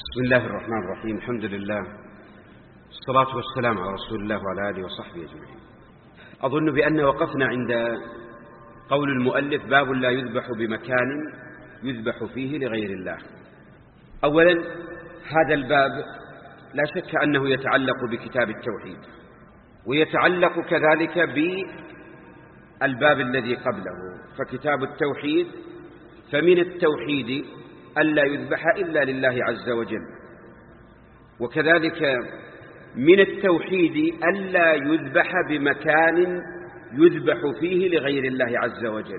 بسم الله الرحمن الرحيم. الحمد لله والصلاة والسلام على رسول الله وعلى آله وصحبه أجمعين. أظن بأن وقفنا عند قول المؤلف: باب لا يذبح بمكان يذبح فيه لغير الله. أولا، هذا الباب لا شك أنه يتعلق بكتاب التوحيد، ويتعلق كذلك بالباب الذي قبله. فكتاب التوحيد، فمن التوحيد ألا يذبح إلا لله عز وجل، وكذلك من التوحيد ألا يذبح بمكان يذبح فيه لغير الله عز وجل.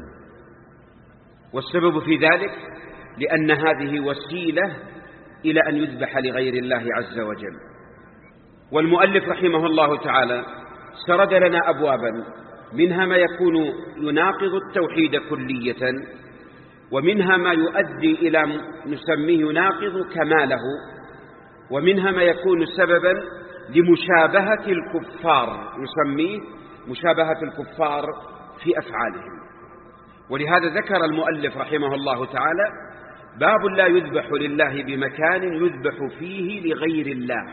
والسبب في ذلك لأن هذه وسيلة إلى أن يذبح لغير الله عز وجل. والمؤلف رحمه الله تعالى سرد لنا أبوابا، منها ما يكون يناقض التوحيد كلية، ومنها ما يؤدي إلى نسميه يناقض كماله، ومنها ما يكون سببا لمشابهة الكفار، نسميه مشابهة الكفار في أفعالهم. ولهذا ذكر المؤلف رحمه الله تعالى: باب لا يذبح لله بمكان يذبح فيه لغير الله.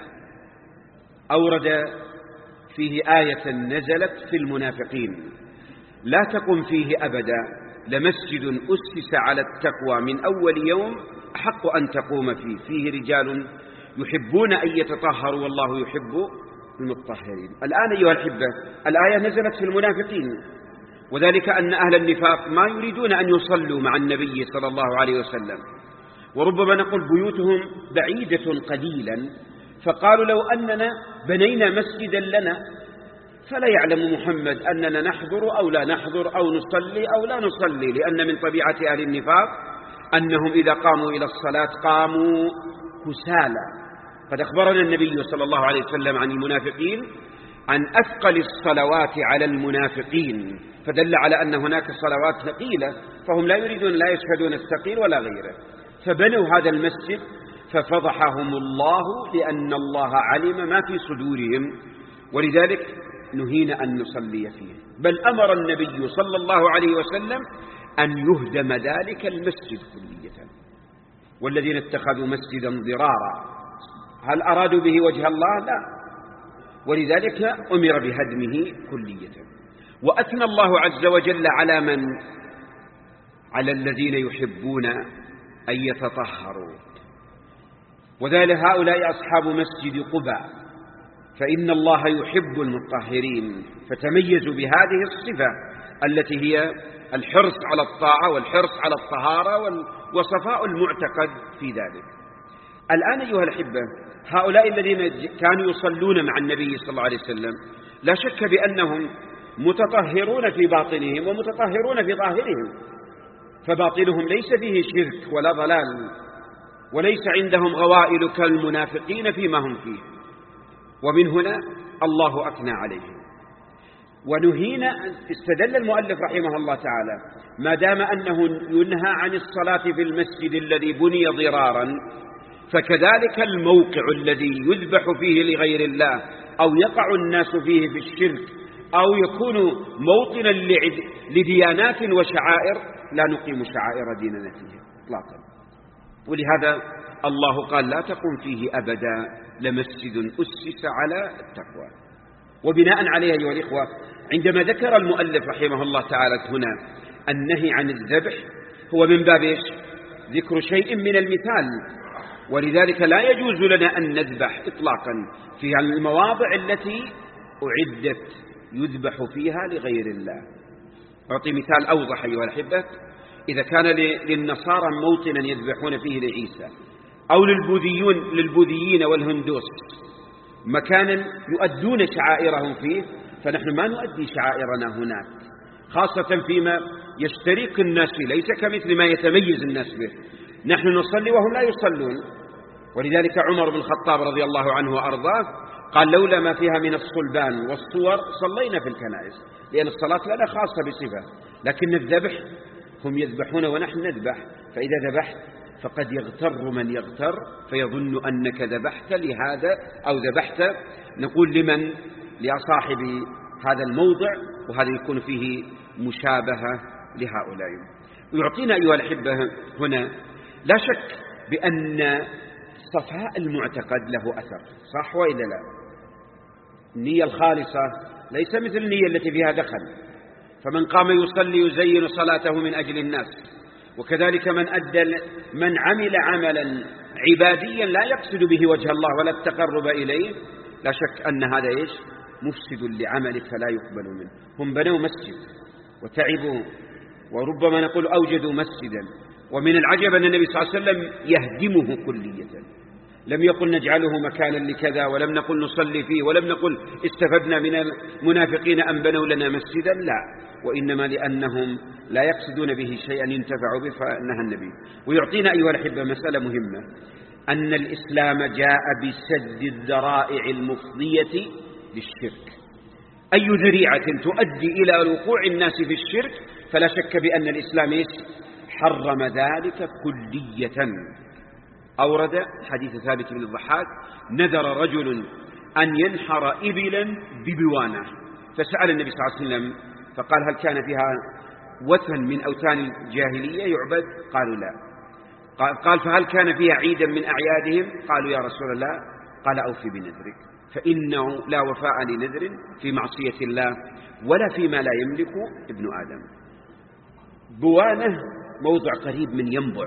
أورد فيه آية نزلت في المنافقين: لا تقم فيه أبدا لمسجد أسس على التقوى من أول يوم أحق أن تقوم فيه، فيه رجال يحبون أن يتطهروا والله يحب المطهرين. الآن أيها الأحبة، الآية نزلت في المنافقين، وذلك أن أهل النفاق ما يريدون أن يصلوا مع النبي صلى الله عليه وسلم، وربما نقول بيوتهم بعيدة قليلا، فقالوا: لو أننا بنينا مسجدا لنا فلا يعلم محمد أننا نحضر أو لا نحضر، أو نصلي أو لا نصلي، لأن من طبيعة أهل النفاق أنهم إذا قاموا إلى الصلاة قاموا كسالى. قد أخبرنا النبي صلى الله عليه وسلم عن المنافقين عن أثقل الصلوات على المنافقين، فدل على أن هناك صلوات ثقيلة، فهم لا يريدون، لا يشهدون الثقيل ولا غيره. فبنوا هذا المسجد ففضحهم الله، لأن الله علم ما في صدورهم، ولذلك نهينا أن نصلي فيه. بل أمر النبي صلى الله عليه وسلم أن يهدم ذلك المسجد كلية. والذين اتخذوا مسجدا ضرارا، هل أرادوا به وجه الله؟ لا، ولذلك أمر بهدمه كلية. وأثنى الله عز وجل على من؟ على الذين يحبون أن يتطهروا، وذلك هؤلاء أصحاب مسجد قباء، فإن الله يحب المطهرين، فتميزوا بهذه الصفة التي هي الحرص على الطاعة والحرص على الطهارة وصفاء المعتقد في ذلك. الآن أيها الأحبة، هؤلاء الذين كانوا يصلون مع النبي صلى الله عليه وسلم لا شك بأنهم متطهرون في باطنهم ومتطهرون في ظاهرهم، فباطنهم ليس فيه شرك ولا ضلال، وليس عندهم غوائل كالمنافقين فيما هم فيه. ومن هنا الله أثنى عليهم. ونهينا، استدل المؤلف رحمه الله تعالى: ما دام أنه ينهى عن الصلاة في المسجد الذي بني ضرارا، فكذلك الموقع الذي يذبح فيه لغير الله أو يقع الناس فيه في الشرك أو يكون موطنا لديانات وشعائر، لا نقيم شعائر ديننا فيه إطلاقا. ولهذا الله قال: لا تقم فيه أبدا لمسجد أسس على التقوى. وبناء عليه أيها الإخوة، عندما ذكر المؤلف رحمه الله تعالى هنا النهي عن الذبح، هو من باب إيش؟ ذكر شيء من المثال. ولذلك لا يجوز لنا أن نذبح إطلاقا في المواضع التي أعدت يذبح فيها لغير الله. أعطي مثال أوضح أيها الأحبة: إذا كان للنصارى موطنا يذبحون فيه لعيسى، أو للبوذيين والهندوس مكانا يؤدون شعائرهم فيه، فنحن ما نؤدي شعائرنا هناك، خاصة فيما يشترك الناس فيه، ليس كمثل ما يتميز الناس به. نحن نصلي وهم لا يصلون. ولذلك عمر بن الخطاب رضي الله عنه وأرضاه قال: لولا ما فيها من الصلبان والصور صلينا في الكنائس، لأن الصلاة لنا خاصة بصفة، لكن الذبح هم يذبحون ونحن نذبح. فإذا ذبحت فقد يغتر من يغتر فيظن أنك ذبحت لهذا أو ذبحت، نقول لمن؟ لصاحب هذا الموضع، وهذا يكون فيه مشابهة لهؤلاء. ويعطينا أيها الأحبة هنا لا شك بأن صفاء المعتقد له أثر، صح وإلا لا؟ النية الخالصة ليس مثل النية التي فيها دخل. فمن قام يصلي يزين صلاته من أجل الناس، وكذلك من عمل عملا عباديا لا يقصد به وجه الله ولا التقرب إليه، لا شك أن هذا مفسد لعمله فلا يقبل منه. هم بنوا مسجد وتعبوا، وربما نقول أوجدوا مسجدا، ومن العجب أن النبي صلى الله عليه وسلم يهدمه كلية. لم يقل نجعله مكانا لكذا، ولم نقل نصلي فيه، ولم نقل استفدنا من المنافقين أن بنوا لنا مسجدا، لا، وإنما لأنهم لا يقصدون به شيئا ينتفعوا به فنهى النبي. ويعطينا أيها الأحبة مسألة مهمة، أن الإسلام جاء بسد الذرائع المفضية للشرك. أي ذريعة تؤدي إلى وقوع الناس في الشرك فلا شك بأن الإسلام حرم ذلك كلية. أورد حديث ثابت بن الضحاك: نذر رجل أن ينحر إبلا ببوانة، فسأل النبي صلى الله عليه وسلم فقال: هل كان فيها وثن من أوثان الجاهلية يعبد؟ قالوا لا. قال: فهل كان فيها عيدا من أعيادهم؟ قالوا: يا رسول الله. قال: أوفي بنذرك، فإنه لا وفاء لنذر في معصية الله ولا فيما لا يملك ابن آدم. بوانة موضع قريب من ينبع،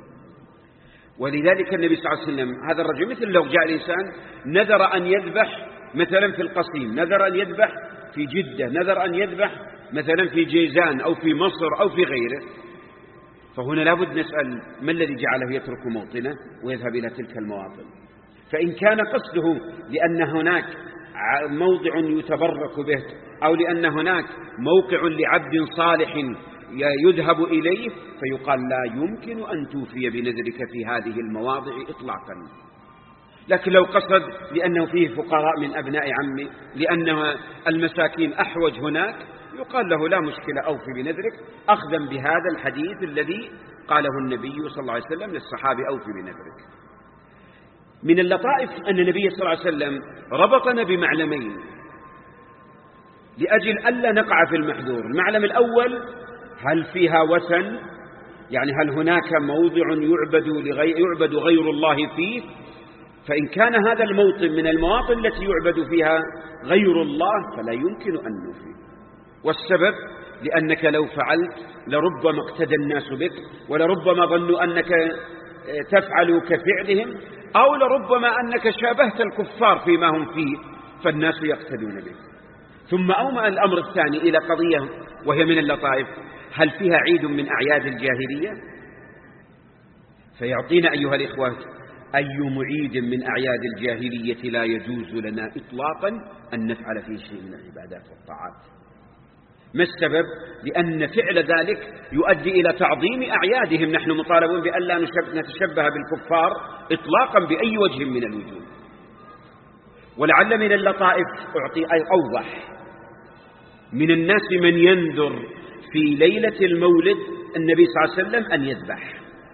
ولذلك النبي صلى الله عليه وسلم هذا الرجل مثل لو جاء الإنسان نذر أن يذبح مثلا في القصيم، نذر أن يذبح في جدة، نذر أن يذبح مثلا في جيزان أو في مصر أو في غيره، فهنا لابد نسأل: ما الذي جعله يترك موطنه ويذهب إلى تلك المواطن؟ فإن كان قصده لأن هناك موضع يتبرك به، أو لأن هناك موقع لعبد صالح يذهب إليه، فيقال: لا يمكن أن توفي بنذرك في هذه المواضع إطلاقا. لكن لو قصد لأنه فيه فقراء من أبناء عمي، لأن المساكين أحوج هناك، يقال له: لا مشكلة، أوفي بنذرك، أخذا بهذا الحديث الذي قاله النبي صلى الله عليه وسلم للصحابي: أوفي بنذرك. من اللطائف أن النبي صلى الله عليه وسلم ربطنا بمعلمين لأجل ألا نقع في المحذور. المعلم الأول: هل فيها وثن؟ يعني هل هناك موضع يعبد غير الله فيه؟ فإن كان هذا الموطن من المواطن التي يعبد فيها غير الله فلا يمكن أن نوفي. والسبب لأنك لو فعلت لربما اقتدى الناس بك، ولربما ظنوا أنك تفعل كفعلهم، أو لربما أنك شابهت الكفار فيما هم فيه فالناس يقتدون بك. ثم أومأ الأمر الثاني إلى قضية وهي من اللطائف: هل فيها عيد من أعياد الجاهلية؟ فيعطينا أيها الإخوة: أي معيد من أعياد الجاهلية لا يجوز لنا إطلاقا أن نفعل فيه شيء من العبادات والطاعات. ما السبب؟ لأن فعل ذلك يؤدي إلى تعظيم أعيادهم. نحن مطالبون بأن لا نتشبه بالكفار إطلاقا بأي وجه من الوجوه. ولعل من اللطائف أعطي أوضح: من الناس من ينذر في ليلة المولد النبي صلى الله عليه وسلم أن يذبح،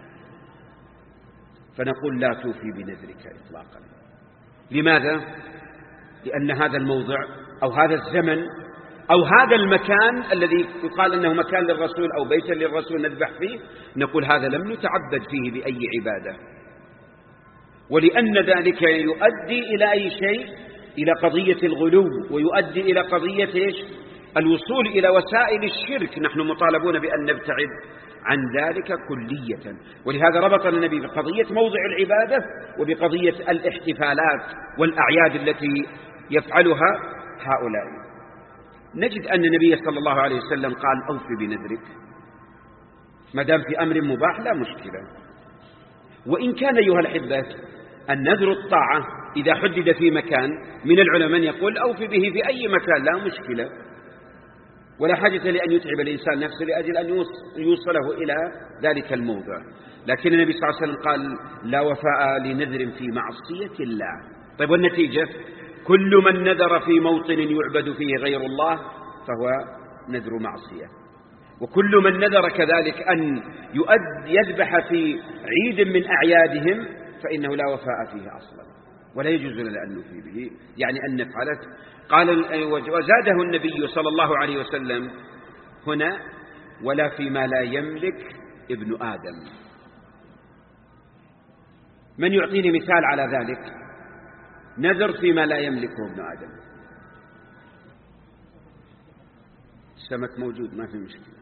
فنقول: لا توفي بنذرك إطلاقا. لماذا؟ لأن هذا الموضع أو هذا الزمن أو هذا المكان الذي يقال أنه مكان للرسول أو بيتا للرسول نذبح فيه، نقول هذا لم نتعبد فيه بأي عبادة، ولأن ذلك يؤدي إلى أي شيء؟ إلى قضية الغلو، ويؤدي إلى قضية الوصول إلى وسائل الشرك. نحن مطالبون بأن نبتعد عن ذلك كلية. ولهذا ربط النبي بقضية موضع العبادة وبقضية الاحتفالات والأعياد التي يفعلها هؤلاء. نجد أن النبي صلى الله عليه وسلم قال: أوفي بنذرك، ما دام في أمر مباح لا مشكلة. وإن كان أيها الأحبة النذر الطاعة إذا حدد في مكان، من العلماء يقول: أوفي به في أي مكان لا مشكلة، ولا حاجة لأن يتعب الإنسان نفسه لأجل أن يوصله إلى ذلك الموضع. لكن النبي صلى الله عليه وسلم قال: لا وفاء لنذر في معصية الله. طيب، والنتيجة؟ كل من نذر في موطن يعبد فيه غير الله فهو نذر معصية. وكل من نذر كذلك أن يذبح في عيد من أعيادهم فإنه لا وفاء فيه أصلا، ولا يجوز لنا أن نفي به، يعني أن نفعله. قال: وزاده النبي صلى الله عليه وسلم هنا: ولا فيما لا يملك ابن آدم. من يعطيني مثال على ذلك؟ نذر فيما لا يملكه ابن آدم. السمك موجود ما في مشكلة.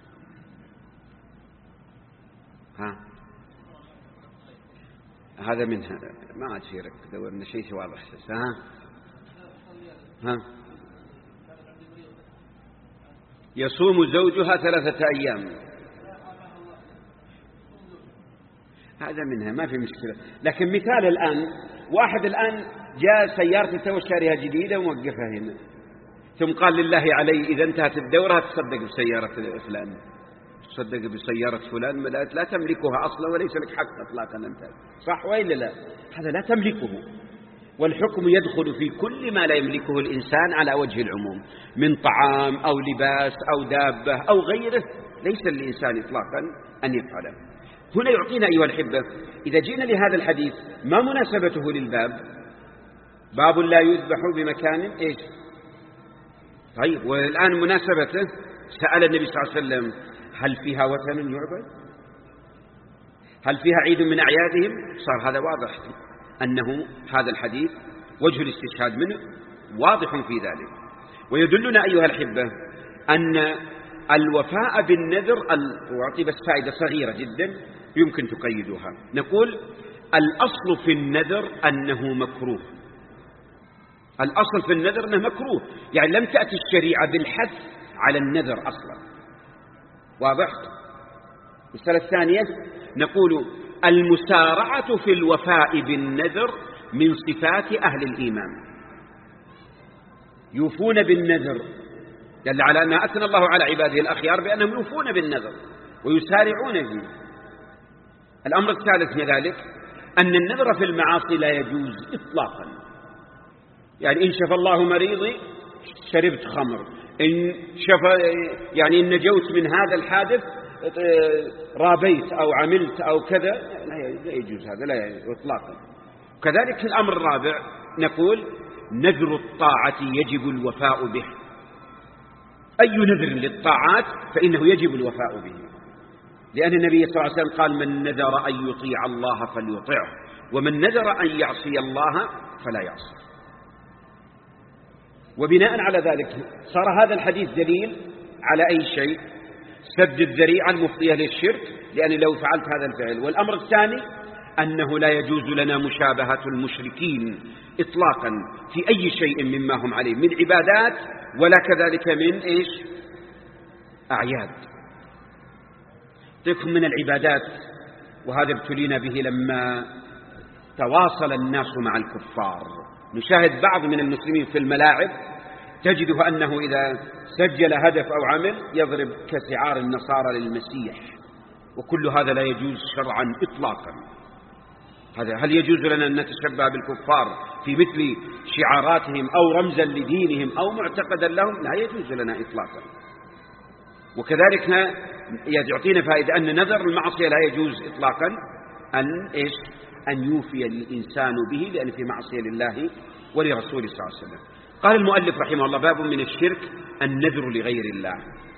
هذا منها ما عاد في رك، دورنا شيء واضح. يصوم زوجها 3 أيام، هذا منها ما في مشكلة. لكن مثال الآن، واحد الآن جاء سيارته تو شاريها جديدة وموقفها هنا، ثم قال لله علي إذا انتهت الدورة تصدق بسيارة فلان، تصدق بسيارة فلان، لا تملكها أصلا وليس لك حق إطلاقا أنت، صح وإلا لا؟ هذا لا تملكه. والحكم يدخل في كل ما لا يملكه الإنسان على وجه العموم من طعام أو لباس أو دابة أو غيره، ليس للإنسان إطلاقا أن يفعله. هنا يعطينا أيها الأحبة، إذا جئنا لهذا الحديث ما مناسبته للباب؟ باب لا يذبح بمكان إيش؟ طيب، والآن مناسبته سأل النبي صلى الله عليه وسلم هل فيها وثن يعبد؟ هل فيها عيد من أعيادهم؟ صار هذا واضح أنه هذا الحديث وجه الاستشهاد منه واضح في ذلك. ويدلنا أيها الأحبة أن الوفاء بالنذر، وأعطي بس فائدة صغيرة جدا يمكن تقيدها، نقول الأصل في النذر أنه مكروه. الأصل في النذر أنه مكروه، يعني لم تأتي الشريعة بالحث على النذر أصلا. واضح؟ المسألة الثانية نقول المسارعة في الوفاء بالنذر من صفات أهل الإيمان، يوفون بالنذر، دل على أن أثنى الله على عباده الأخيار بأنهم يوفون بالنذر ويسارعون فيه. الأمر الثالث من ذلك أن النذر في المعاصي لا يجوز إطلاقا، يعني إن شفى الله مريضي شربت خمر، إن شفى يعني إن نجوت من هذا الحادث رابيت أو عملت أو كذا، لا يجوز هذا، لا يجوز إطلاقا. كذلك الأمر الرابع نقول نذر الطاعة يجب الوفاء به، أي نذر للطاعات فإنه يجب الوفاء به، لأن النبي صلى الله عليه وسلم قال من نذر أن يطيع الله فليطعه، ومن نذر أن يعصي الله فلا يعصي. وبناء على ذلك صار هذا الحديث دليل على أي شيء؟ سد الذريعة المفضية للشرك، لأن لو فعلت هذا الفعل. والأمر الثاني أنه لا يجوز لنا مشابهة المشركين إطلاقا في أي شيء مما هم عليه من عبادات، ولا كذلك من إيش؟ أعياد. تكون من العبادات، وهذا ابتلينا به لما تواصل الناس مع الكفار. نشاهد بعض من المسلمين في الملاعب تجده أنه إذا سجل هدف أو عمل يضرب كشعار النصارى للمسيح، وكل هذا لا يجوز شرعا إطلاقا. هل يجوز لنا أن نتشبه بالكفار في مثل شعاراتهم أو رمزا لدينهم أو معتقدا لهم؟ لا يجوز لنا إطلاقا. وكذلك يعطينا فائدة أن نذر المعصية لا يجوز إطلاقا أن يوفي الإنسان به، لأن في معصية لله ولرسوله صلى الله عليه وسلم. قال المؤلف رحمه الله باب من الشرك النذر لغير الله.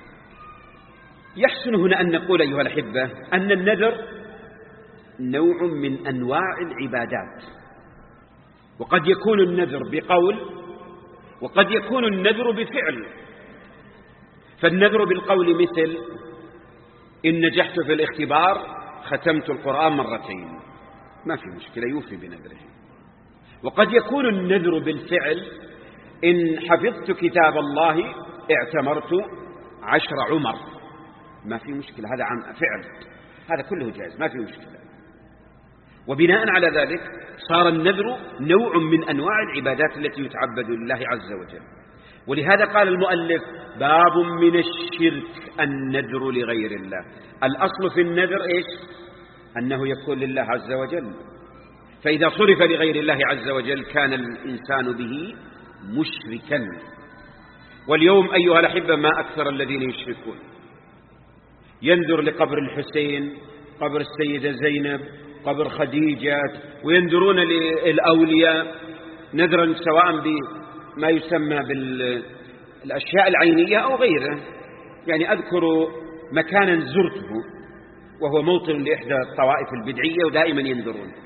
يحسن هنا أن نقول أيها الأحبة أن النذر نوع من أنواع العبادات، وقد يكون النذر بقول وقد يكون النذر بفعل. فالنذر بالقول مثل إن نجحت في الاختبار ختمت القرآن 2 ما في مشكلة، يوفي بنذره. وقد يكون النذر بالفعل إن حفظت كتاب الله اعتمرت 10 عمر، ما في مشكلة، هذا عن فعل، هذا كله جائز ما في مشكلة. وبناء على ذلك صار النذر نوع من أنواع العبادات التي يتعبد لله عز وجل. ولهذا قال المؤلف باب من الشرك النذر لغير الله. الأصل في النذر إيش؟ أنه يكون لله عز وجل، فإذا صرف لغير الله عز وجل كان الإنسان به مشركا. واليوم أيها الأحبة ما أكثر الذين يشركون، ينذر لقبر الحسين، قبر السيدة زينب، قبر خديجة، وينذرون للأولياء نذرا سواء بما يسمى بالأشياء العينية أو غيره. يعني أذكر مكانا زرته وهو موطن لإحدى الطوائف البدعية ودائما ينذرون،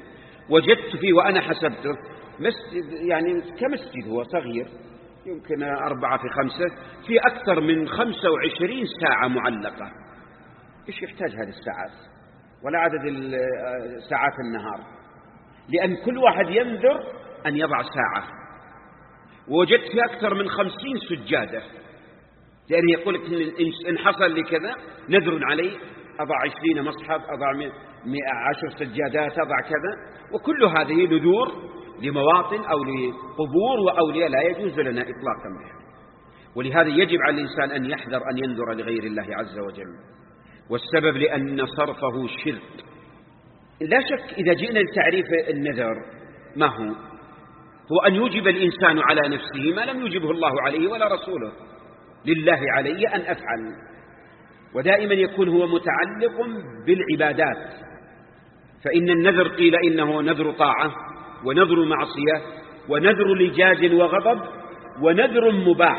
وجدت فيه وأنا حسبته مسجد، يعني كمسجد هو صغير يمكن 4 في 5، في أكثر من 25 ساعة معلقة. إيش يحتاج هذه الساعات ولا عدد ساعات النهار؟ لأن كل واحد ينذر أن يضع ساعة. ووجدت في أكثر من 50 سجادة، لأن يقول لك إن حصل لي كذا نذر علي أضع 20 مصحف، أضع 10 سجادات، أضع كذا. وكل هذه نذور لمواطن أو لقبور وأولياء لا يجوز لنا إطلاقا بها. ولهذا يجب على الإنسان أن يحذر أن ينذر لغير الله عز وجل. والسبب لأن صرفه شرك. لا شك إذا جئنا لتعريف النذر ما هو أن يوجب الإنسان على نفسه ما لم يوجبه الله عليه ولا رسوله. لله علي أن أفعل، ودائما يكون هو متعلق بالعبادات. فإن النذر قيل إنه نذر طاعة، ونذر معصية، ونذر لجاج وغضب، ونذر مباح.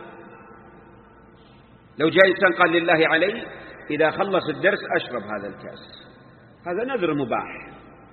لو جاء إنسان قال لله علي إذا خلص الدرس أشرب هذا الكأس، هذا نذر مباح،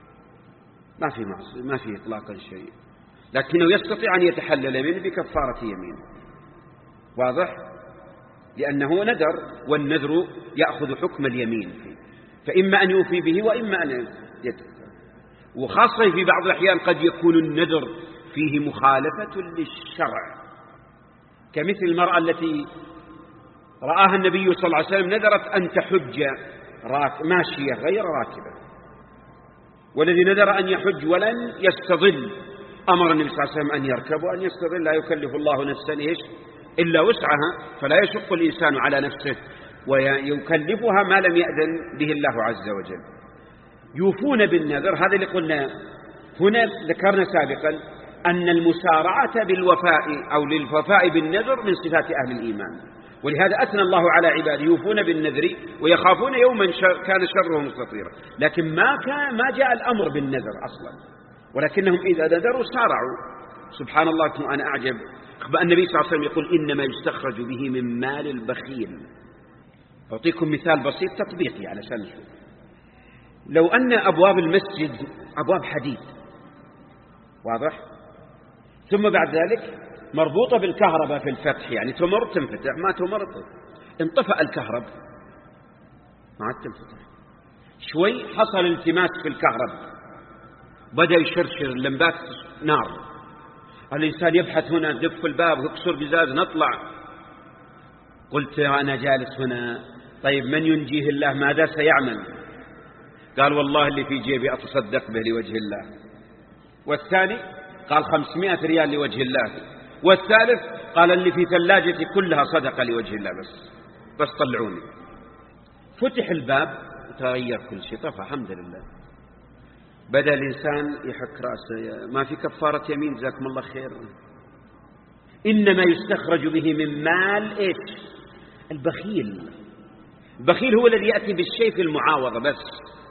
ما في معصية، ما في إطلاقا شيء، لكنه يستطيع أن يتحلل منه بكفارة يمين. واضح؟ لأنه نذر، والنذر يأخذ حكم اليمين فيه، فإما أن يوفي به وإما أن يترك. وخاصة في بعض الأحيان قد يكون النذر فيه مخالفة للشرع، كمثل المرأة التي رآها النبي صلى الله عليه وسلم نذرت أن تحج ماشية غير راكبة، والذي نذر أن يحج ولن يستظل أمر النبي صلى الله عليه وسلم أن يركب وأن يستظل. لا يكلف الله نفسا إلا وسعها، فلا يشق الإنسان على نفسه ويكلفها ما لم يأذن به الله عز وجل. يوفون بالنذر، هذا اللي قلنا هنا. ذكرنا سابقا أن المسارعة بالوفاء أو للوفاء بالنذر من صفات أهل الإيمان، ولهذا أثنى الله على عباده يوفون بالنذر ويخافون يوما كان شره مستطيرا. لكن ما جاء الأمر بالنذر أصلا، ولكنهم إذا نذروا سارعوا. سبحان الله، أنا أعجب. النبي صلى الله عليه وسلم يقول إنما يستخرج به من مال البخيل. أعطيكم مثال بسيط تطبيقي علشان نشوف. لو أن أبواب المسجد أبواب حديد، واضح، ثم بعد ذلك مربوطة بالكهرباء في الفتح، يعني تمر تنفتح، ما تمر انطفأ الكهرباء ما عاد تنفتح. شوي حصل التماس في الكهرباء، بدأ يشرشر لمبات نار. الإنسان يبحث هنا، دف الباب، يكسر بزاز، نطلع. قلت أنا جالس هنا، طيب من ينجيه الله؟ ماذا سيعمل؟ قال والله اللي في جيبي أتصدق به لوجه الله. والثاني قال 500 ريال لوجه الله. والثالث قال اللي في ثلاجتي كلها صدقة لوجه الله، بس طلعوني. فتح الباب وتغير كل شيء، طفى الحمد لله. بدأ الإنسان يحك رأسه، ما في كفارة يمين، جزاكم الله خير. إنما يستخرج به من مال إيش؟ البخيل. البخيل هو الذي يأتي بالشيء في المعاوضة بس.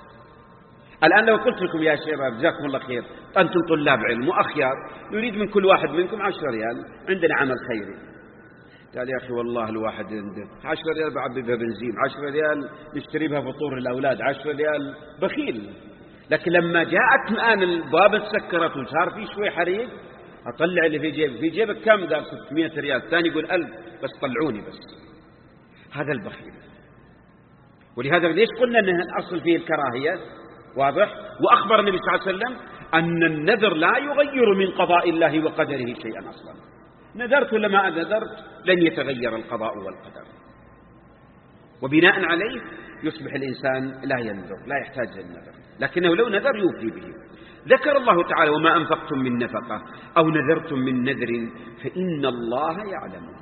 الآن لو قلت لكم يا شباب جزاكم الله خير، أنتم طلاب علم وأخيار، نريد من كل واحد منكم 10 ريال، عندنا عمل خيري. قال يا أخي والله الواحد عنده 10 ريال بعبي بها بنزين، 10 ريال نشتري بها فطور الأولاد، 10 ريال. بخيل. لكن لما جاءت الآن الباب تسكرت وصار في شوي حريق، أطلع اللي في جيبك. في جيبك كم؟ قال 600 ريال. الثاني يقول 1000، بس طلعوني بس. هذا البخيل. ولهذا ليش قلنا أن الأصل فيه الكراهية؟ واضح. وأخبر النبي صلى الله عليه وسلم أن النذر لا يغير من قضاء الله وقدره شيئا أصلا. نذرت ولا ما نذرت لن يتغير القضاء والقدر، وبناء عليه يصبح الإنسان لا ينذر، لا يحتاج للنذر، لكنه لو نذر يوفي به. ذكر الله تعالى وما أنفقتم من نفقة أو نذرتم من نذر فإن الله يعلمه.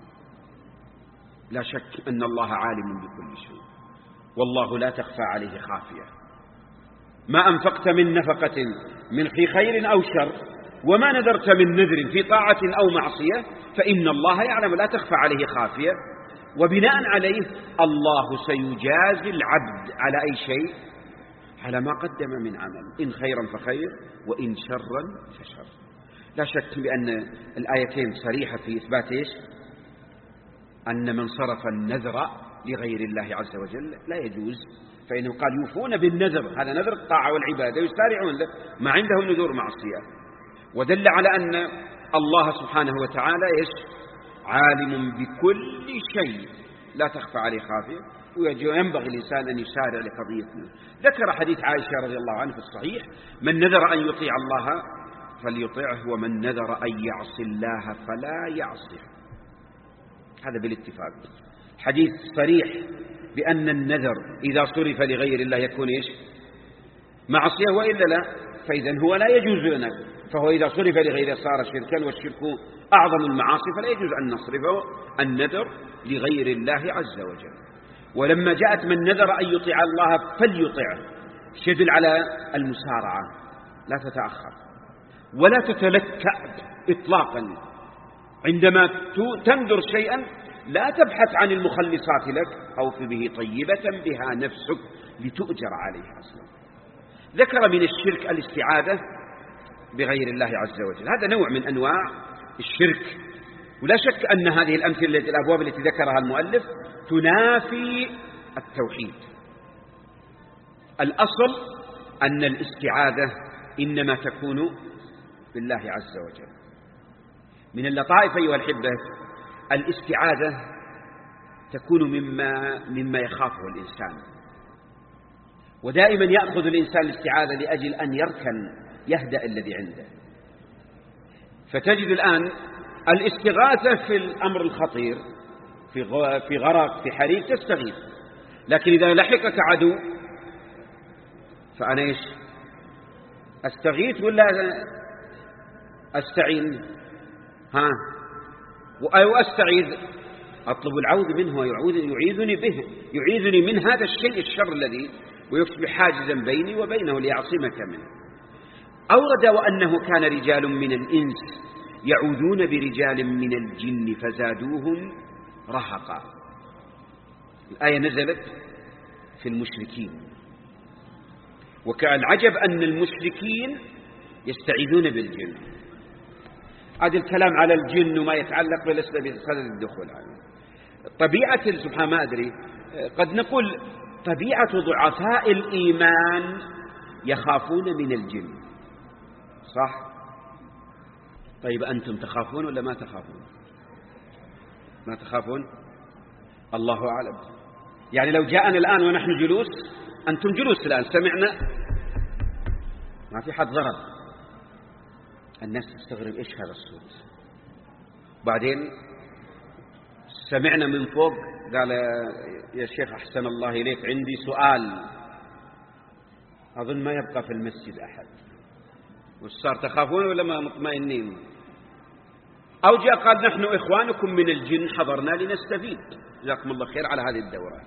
لا شك أن الله عالم بكل شيء، والله لا تخفى عليه خافية. ما أنفقت من نفقة من في خير أو شر، وما نذرت من نذر في طاعة أو معصية، فإن الله يعلم، لا تخفى عليه خافية. وبناء عليه الله سيجازي العبد على أي شيء؟ على ما قدم من عمل، إن خيرا فخير وإن شرا فشر. لا شك بأن الآيتين صريحة في إثبات إيش؟ أن من صرف النذر لغير الله عز وجل لا يجوز، فإنه قال يوفون بالنذر، هذا نذر الطاعة والعبادة يسارعون له، ما عندهم نذور معصية. ودل على أن الله سبحانه وتعالى عالم بكل شيء لا تخفى عليه خافية، وينبغي الإنسان أن يسارع لقضيته. ذكر حديث عائشة رضي الله عنها في الصحيح: من نذر أن يطيع الله فليطعه، ومن نذر أن يعصي الله فلا يعصيه. هذا بالاتفاق حديث صريح بأن النذر إذا صرف لغير الله يكون معصية، وإلا لا، فإذا هو لا يجوز لنا، فهو إذا صرف لغيره صار شركا، والشرك أعظم المعاصي، فلا يجوز أن نصرفه النذر لغير الله عز وجل. ولما جاءت من نذر أن يطيع الله فليطعه، يدل على المسارعة، لا تتأخر ولا تتلكأ إطلاقا. عندما تنذر شيئا لا تبحث عن المخلصات لك، أوف به طيبة بها نفسك لتؤجر عليها أصلا. ذكر من الشرك الاستعاذة بغير الله عز وجل، هذا نوع من أنواع الشرك، ولا شك أن هذه الأمثلة الأبواب التي ذكرها المؤلف تنافي التوحيد. الأصل أن الاستعاذة إنما تكون بالله عز وجل. من اللطائف أيها الأحبة الاستعاذة تكون مما يخافه الإنسان، ودائما يأخذ الإنسان الاستعاذة لأجل أن يهدأ الذي عنده. فتجد الآن الاستغاثة في الأمر الخطير، في غرق، في حريق، تستغيث، لكن إذا لحقك عدو فأنا أستغيث ولا أستعين؟ أو أستعيذ، أطلب العوذ منه ويعيذني به، يعيذني من هذا الشيء الشر الذي ويصبح حاجزا بيني وبينه ليعصمك منه. أورد وأنه كان رجال من الإنس يعوذون برجال من الجن فزادوهم رهقا. الآية نزلت في المشركين، وكان العجب أن المشركين يستعيذون بالجن. هذا الكلام على الجن وما يتعلق بصدد الدخول عليه. طبيعة سبحان ما أدري، قد نقول طبيعة ضعفاء الإيمان يخافون من الجن، صح؟ طيب أنتم تخافون ولا ما تخافون؟ ما تخافون؟ الله أعلم. يعني لو جاءنا الآن ونحن جلوس، أنتم جلوس الآن، سمعنا ما في حد ضرب، الناس تستغرب إيش هذا الصوت. بعدين سمعنا من فوق قال يا شيخ أحسن الله إليك عندي سؤال، أظن ما يبقى في المسجد أحد. وصار تخافون ولا ما مطمئنين؟ أو جاء قال نحن إخوانكم من الجن حضرنا لنستفيد، جزاكم الله خير على هذه الدورة.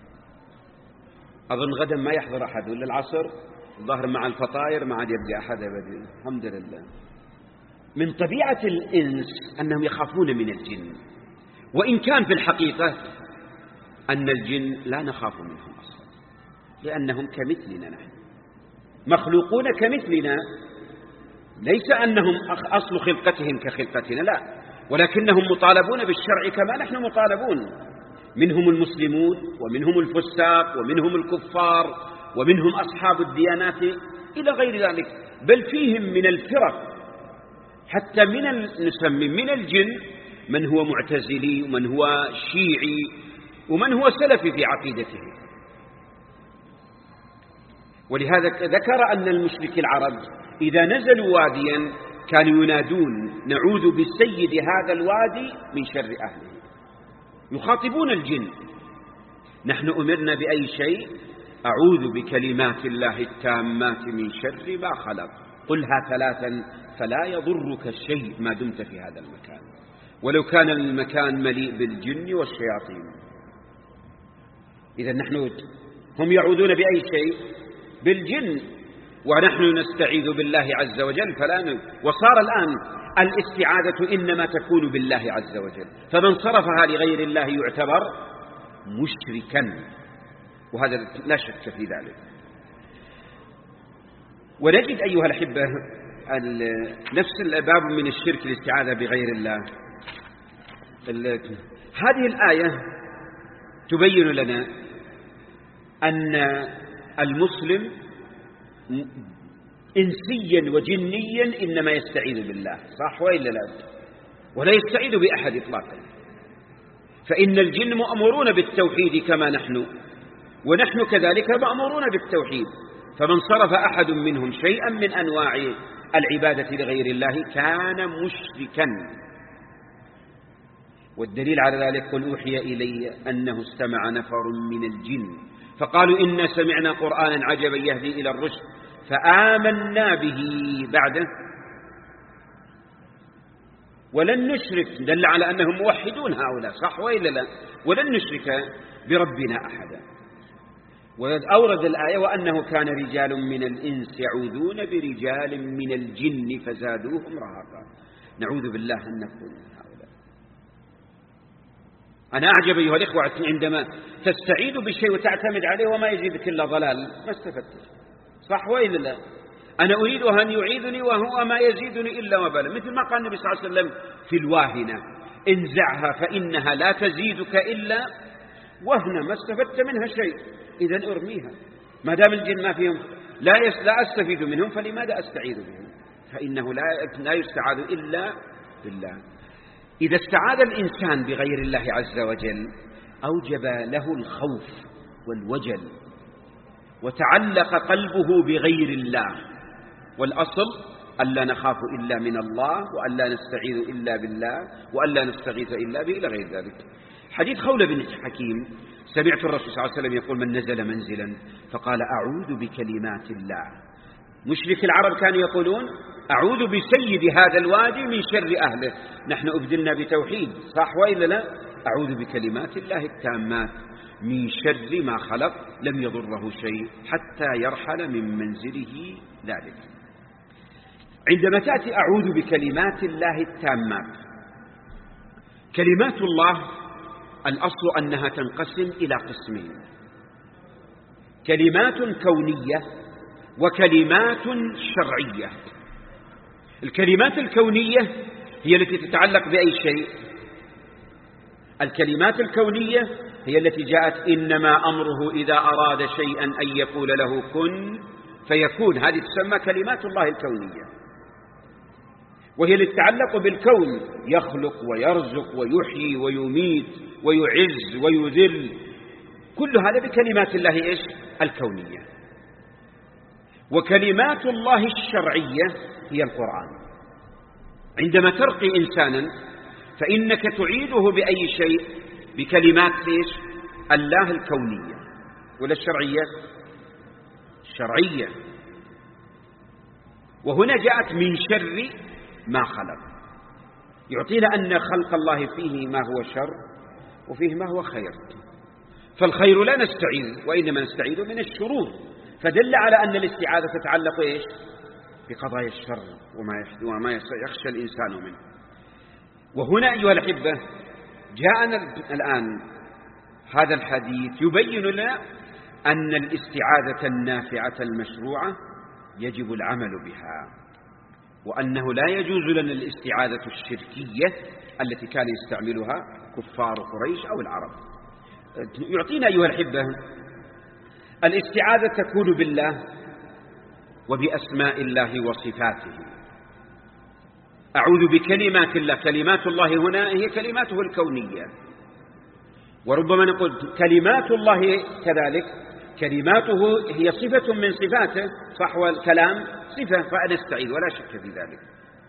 أظن غدا ما يحضر أحد، ولا العصر الظهر مع الفطائر ما عاد يبقى أحد أبدا، الحمد لله. من طبيعة الإنس أنهم يخافون من الجن، وإن كان في الحقيقة أن الجن لا نخاف منهم أصلا، لأنهم كمثلنا، نحن مخلوقون كمثلنا، ليس أنهم أصل خلقتهم كخلقتنا، لا، ولكنهم مطالبون بالشرع كما نحن مطالبون. منهم المسلمون ومنهم الفساق ومنهم الكفار ومنهم أصحاب الديانات إلى غير ذلك، بل فيهم من الفرق حتى نسمي من الجن من هو معتزلي ومن هو شيعي ومن هو سلفي في عقيدته. ولهذا ذكر أن المشرك العرب إذا نزلوا واديا كانوا ينادون نعوذ بسيد هذا الوادي من شر أهله، يخاطبون الجن. نحن أمرنا بأي شيء؟ أعوذ بكلمات الله التامات من شر ما خلق، قلها 3 فلا يضرك شيء ما دمت في هذا المكان، ولو كان المكان مليء بالجن والشياطين. إذا هم يعوذون بأي شيء؟ بالجن، ونحن نستعيذ بالله عز وجل. وصار الآن الاستعاذة إنما تكون بالله عز وجل، فمن صرفها لغير الله يعتبر مشركا، وهذا لا شك في ذلك. ونجد أيها الأحبة نفس الباب من الشرك الاستعاذة بغير الله. هذه الآية تبين لنا أن المسلم إنسيا وجنيا إنما يستعيذ بالله، صح وإلا لا؟ ولا يستعيذ بأحد إطلاقا، فإن الجن مأمورون بالتوحيد كما نحن، ونحن كذلك مأمورون بالتوحيد. فمن صرف أحد منهم شيئا من أنواع العبادة لغير الله كان مشركا. والدليل على ذلك: قل أوحي إلي أنه استمع نفر من الجن فقالوا إنا سمعنا قرآنا عجبا يهدي إلى الرشد فآمنا به بعده ولن نشرك. دل على أنهم موحدون هؤلاء، صح وإلا لا؟ ولن نشرك بربنا أحدا. وأورد الآية: وأنه كان رجال من الإنس يعوذون برجال من الجن فزادوهم رهقا. نعوذ بالله أن نكون من هؤلاء. أنا أعجب أيها الإخوة عندما تستعيذ بشيء وتعتمد عليه وما يزيدك إلا ضلال، ما استفدت، صح وإلا لا؟ أنا أريد أن يعيذني وهو ما يزيدني إلا وبالا، مثل ما قال النبي صلى الله عليه وسلم في الواهنة: انزعها فإنها لا تزيدك إلا وهنا، ما استفدت منها شيء، إذن ارميها. ما دام الجن ما فيهم لا أستفيد منهم، فلماذا أستعيذ بهم؟ فإنه لا يستعاذ إلا بالله. إذا استعاذ الإنسان بغير الله عز وجل أوجب له الخوف والوجل، وتعلق قلبه بغير الله. والأصل ألا نخاف إلا من الله، وألا نستعيذ إلا بالله، وألا نستغيث إلا به، إلى غير ذلك. حديث خولة بن حكيم: سمعت الرسول صلى الله عليه وسلم يقول: من نزل منزلا فقال أعوذ بكلمات الله. مشرك العرب كانوا يقولون: أعوذ بسيد هذا الوادي من شر أهله. نحن أبدلنا بتوحيد، صح وإلا لا؟ أعوذ بكلمات الله التامات من شر ما خلق لم يضره شيء حتى يرحل من منزله ذلك. عندما تأتي أعوذ بكلمات الله التامات، كلمات الله الأصل أنها تنقسم إلى قسمين: كلمات كونية وكلمات شرعية. الكلمات الكونية هي التي تتعلق بأي شيء. الكلمات الكونية هي التي جاءت: إنما أمره إذا أراد شيئا أن يقول له كن فيكون. هذه تسمى كلمات الله الكونية، وهي التي تتعلق بالكون: يخلق ويرزق ويحيي ويميت ويعز ويذل، كل هذا بكلمات الله إيش؟ الكونية. وكلمات الله الشرعية هي القرآن. عندما ترقي إنسانا فإنك تعيده بأي شيء؟ بكلمات إيش؟ الله الكونية ولا الشرعية؟ الشرعية. وهنا جاءت من شر ما خلق، يعطينا أن خلق الله فيه ما هو شر وفيه ما هو خير. فالخير لا نستعيذ، وإنما نستعيذ من الشرور. فدل على أن الاستعاذة تتعلق إيش؟ بقضايا الشر وما يخشى الإنسان منه. وهنا أيها الأحبة جاءنا الآن هذا الحديث يبين لنا أن الاستعاذة النافعة المشروعة يجب العمل بها، وأنه لا يجوز لنا الاستعاذة الشركية التي كان يستعملها كفار قريش أو العرب. يعطينا أيها الأحبة الاستعاذة تكون بالله وبأسماء الله وصفاته. أعوذ بكلمات الله، كلمات الله هنا هي كلماته الكونية، وربما نقول كلمات الله كذلك كلماته هي صفة من صفاته، صحو الكلام صفة، فنستعيذ ولا شك في ذلك.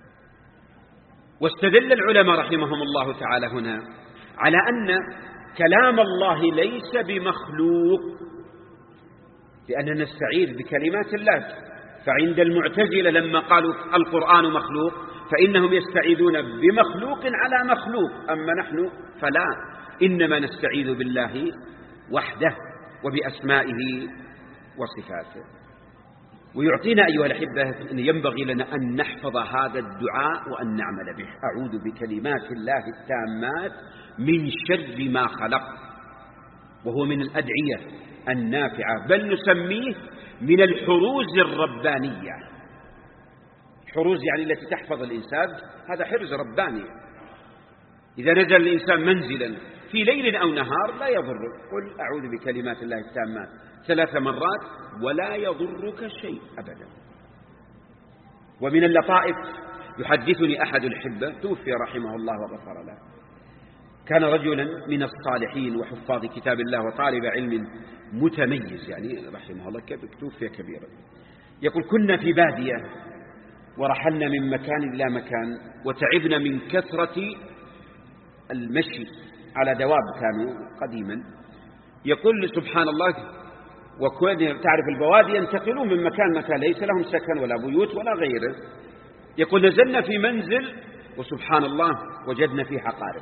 واستدل العلماء رحمهم الله تعالى هنا على أن كلام الله ليس بمخلوق، لأننا نستعيذ بكلمات الله. فعند المعتزلة لما قالوا القرآن مخلوق فإنهم يستعيذون بمخلوق على مخلوق، أما نحن فلا، إنما نستعيذ بالله وحده وبأسمائه وصفاته. ويعطينا أيها الأحبة أن ينبغي لنا أن نحفظ هذا الدعاء وأن نعمل به: أعوذ بكلمات الله التامات من شر ما خلق. وهو من الأدعية النافعة، بل نسميه من الحروز الربانية. حروز يعني التي تحفظ الإنسان، هذا حرز رباني. إذا نزل الإنسان منزلا في ليل أو نهار لا يضر، قل أعوذ بكلمات الله التامات 3 مرات ولا يضرك شيء أبدا. ومن اللطائف يحدثني أحد الحبة توفي رحمه الله وغفر له، كان رجلا من الصالحين وحفاظ كتاب الله وطالب علم متميز، يعني رحمه الله توفي كبيرا. يقول: كنا في بادية ورحلنا من مكان إلى مكان وتعبنا من كثرة المشي على دواب كانوا قديما. يقول: سبحان الله، وكون تعرف البوادي ينتقلون من مكان ليس لهم سكن ولا بيوت ولا غيره. يقول: نزلنا في منزل وسبحان الله وجدنا فيه عقارب،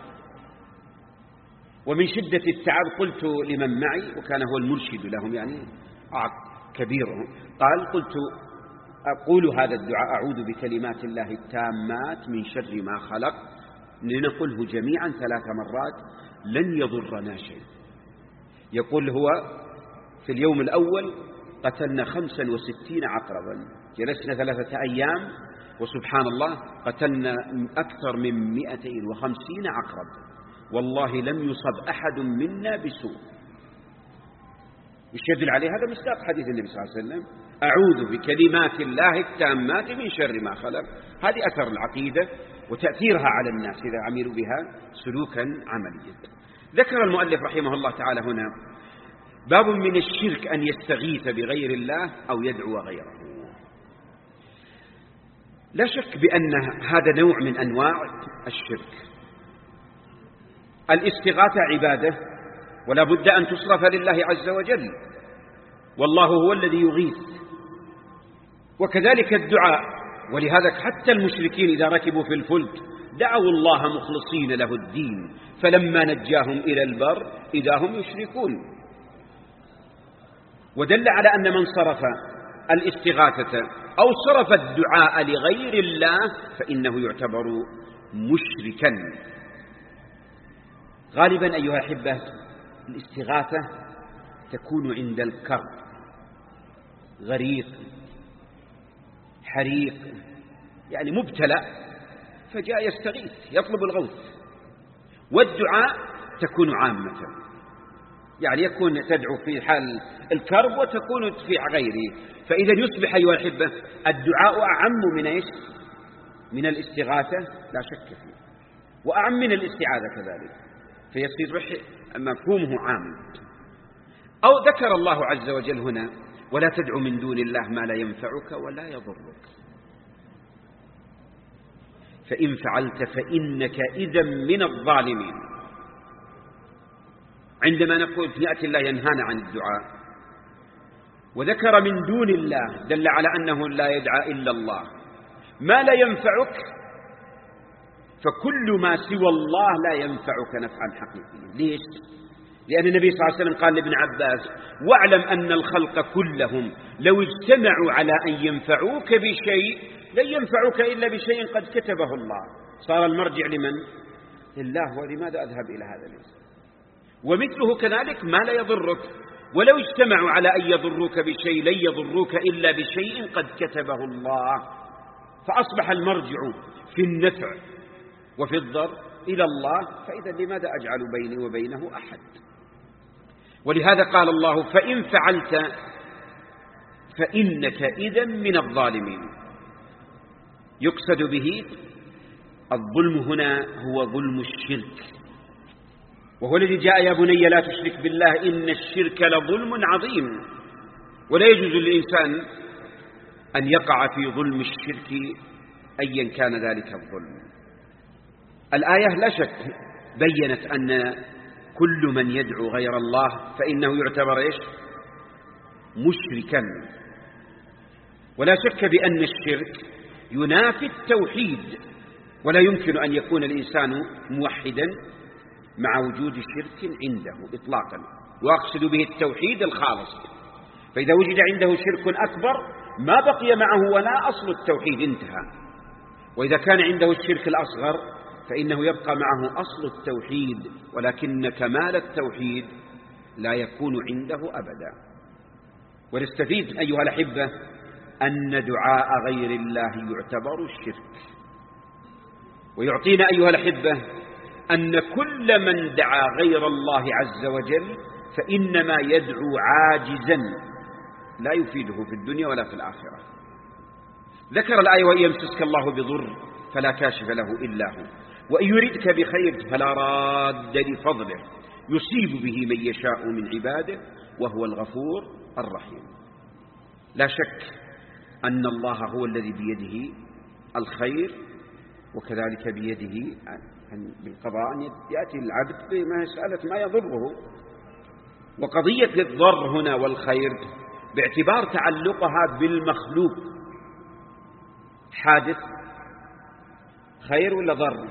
ومن شدة التعب قلت لمن معي، وكان هو المرشد لهم يعني كبيرهم، قلت: أقول هذا الدعاء: أعوذ بكلمات الله التامات من شر ما خلق، لنقله جميعا 3 مرات لن يضرنا شيء. يقول: هو في اليوم الأول قتلنا 65 عقربا، جلسنا 3 أيام وسبحان الله قتلنا أكثر من 250 عقرب، والله لم يصب أحد منا بسوء. يشدل عليه هذا مصداق حديث النبي صلى الله عليه وسلم: أعوذ بكلمات الله التامات من شر ما خلق. هذه أثر العقيدة وتأثيرها على الناس إذا عملوا بها سلوكا عمليا. ذكر المؤلف رحمه الله تعالى هنا: باب من الشرك أن يستغيث بغير الله أو يدعو غيره. لا شك بأن هذا نوع من أنواع الشرك. الاستغاثة عبادة ولا بد أن تصرف لله عز وجل، والله هو الذي يغيث، وكذلك الدعاء. ولهذا حتى المشركين إذا ركبوا في الفلك دعوا الله مخلصين له الدين، فلما نجاهم إلى البر إذا هم يشركون. ودل على أن من صرف الاستغاثة أو صرف الدعاء لغير الله فإنه يعتبر مشركا. غالبا أيها الأحبة الاستغاثة تكون عند الكرب، غريق، حريق، يعني مبتلى فجاء يستغيث يطلب الغوث. والدعاء تكون عامة، يعني يكون تدعو في حال الكرب وتكون في غيره. فإذا يصبح أيها الأحبة الدعاء أعم من إيش؟ من الاستغاثة لا شك فيه، وأعم من الاستعاذة كذلك، فيصبح مفهومه عام. أو ذكر الله عز وجل هنا: ولا تدع من دون الله ما لا ينفعك ولا يضرك، فإن فعلت فإنك إذا من الظالمين. عندما نقول يأتي الله ينهانا عن الدعاء وذكر من دون الله دل على أنه لا يدعى إلا الله. ما لا ينفعك، فكل ما سوى الله لا ينفعك نفعا حقيقيا. ليش؟ لأن النبي صلى الله عليه وسلم قال لابن عباس: واعلم أن الخلق كلهم لو اجتمعوا على أن ينفعوك بشيء لن ينفعوك إلا بشيء قد كتبه الله. صار المرجع لمن؟ لله. ولماذا أذهب إلى هذا الإنسان؟ ومثله كذلك ما لا يضرك، ولو اجتمعوا على أن يضروك بشيء لن يضروك إلا بشيء قد كتبه الله. فأصبح المرجع في النفع وفي الضر إلى الله، فإذا لماذا أجعل بيني وبينه أحد؟ ولهذا قال الله: فإن فعلت فإنك إذا من الظالمين. يقصد به الظلم هنا هو ظلم الشرك، وهو الذي جاء: يا بني لا تشرك بالله إن الشرك لظلم عظيم. ولا يجوز للإنسان أن يقع في ظلم الشرك أيا كان ذلك الظلم. الآية لا شك بيّنت أن كل من يدعو غير الله فإنه يعتبر إيش؟ مشركا. ولا شك بأن الشرك ينافي التوحيد، ولا يمكن أن يكون الإنسان موحدا مع وجود شرك عنده إطلاقا، وأقصد به التوحيد الخالص. فإذا وجد عنده شرك أكبر ما بقي معه ولا أصل التوحيد، انتهى. وإذا كان عنده الشرك الأصغر فإنه يبقى معه أصل التوحيد، ولكن كمال التوحيد لا يكون عنده أبدا. ونستفيد أيها الأحبة أن دعاء غير الله يعتبر الشرك. ويعطينا أيها الأحبة أن كل من دعا غير الله عز وجل فإنما يدعو عاجزا لا يفيده في الدنيا ولا في الآخرة. ذكر الآية: وإن يمسسك الله بضر فلا كاشف له إلا هو وإن يردك بخير فلا راد لفضله يصيب به من يشاء من عباده وهو الغفور الرحيم. لا شك أن الله هو الذي بيده الخير، وكذلك بيده بالقضاء أن يأتي العبد بمسألة ما يضره. وقضية الضر هنا والخير باعتبار تعلقها بالمخلوق حادث خير ولا ضر؟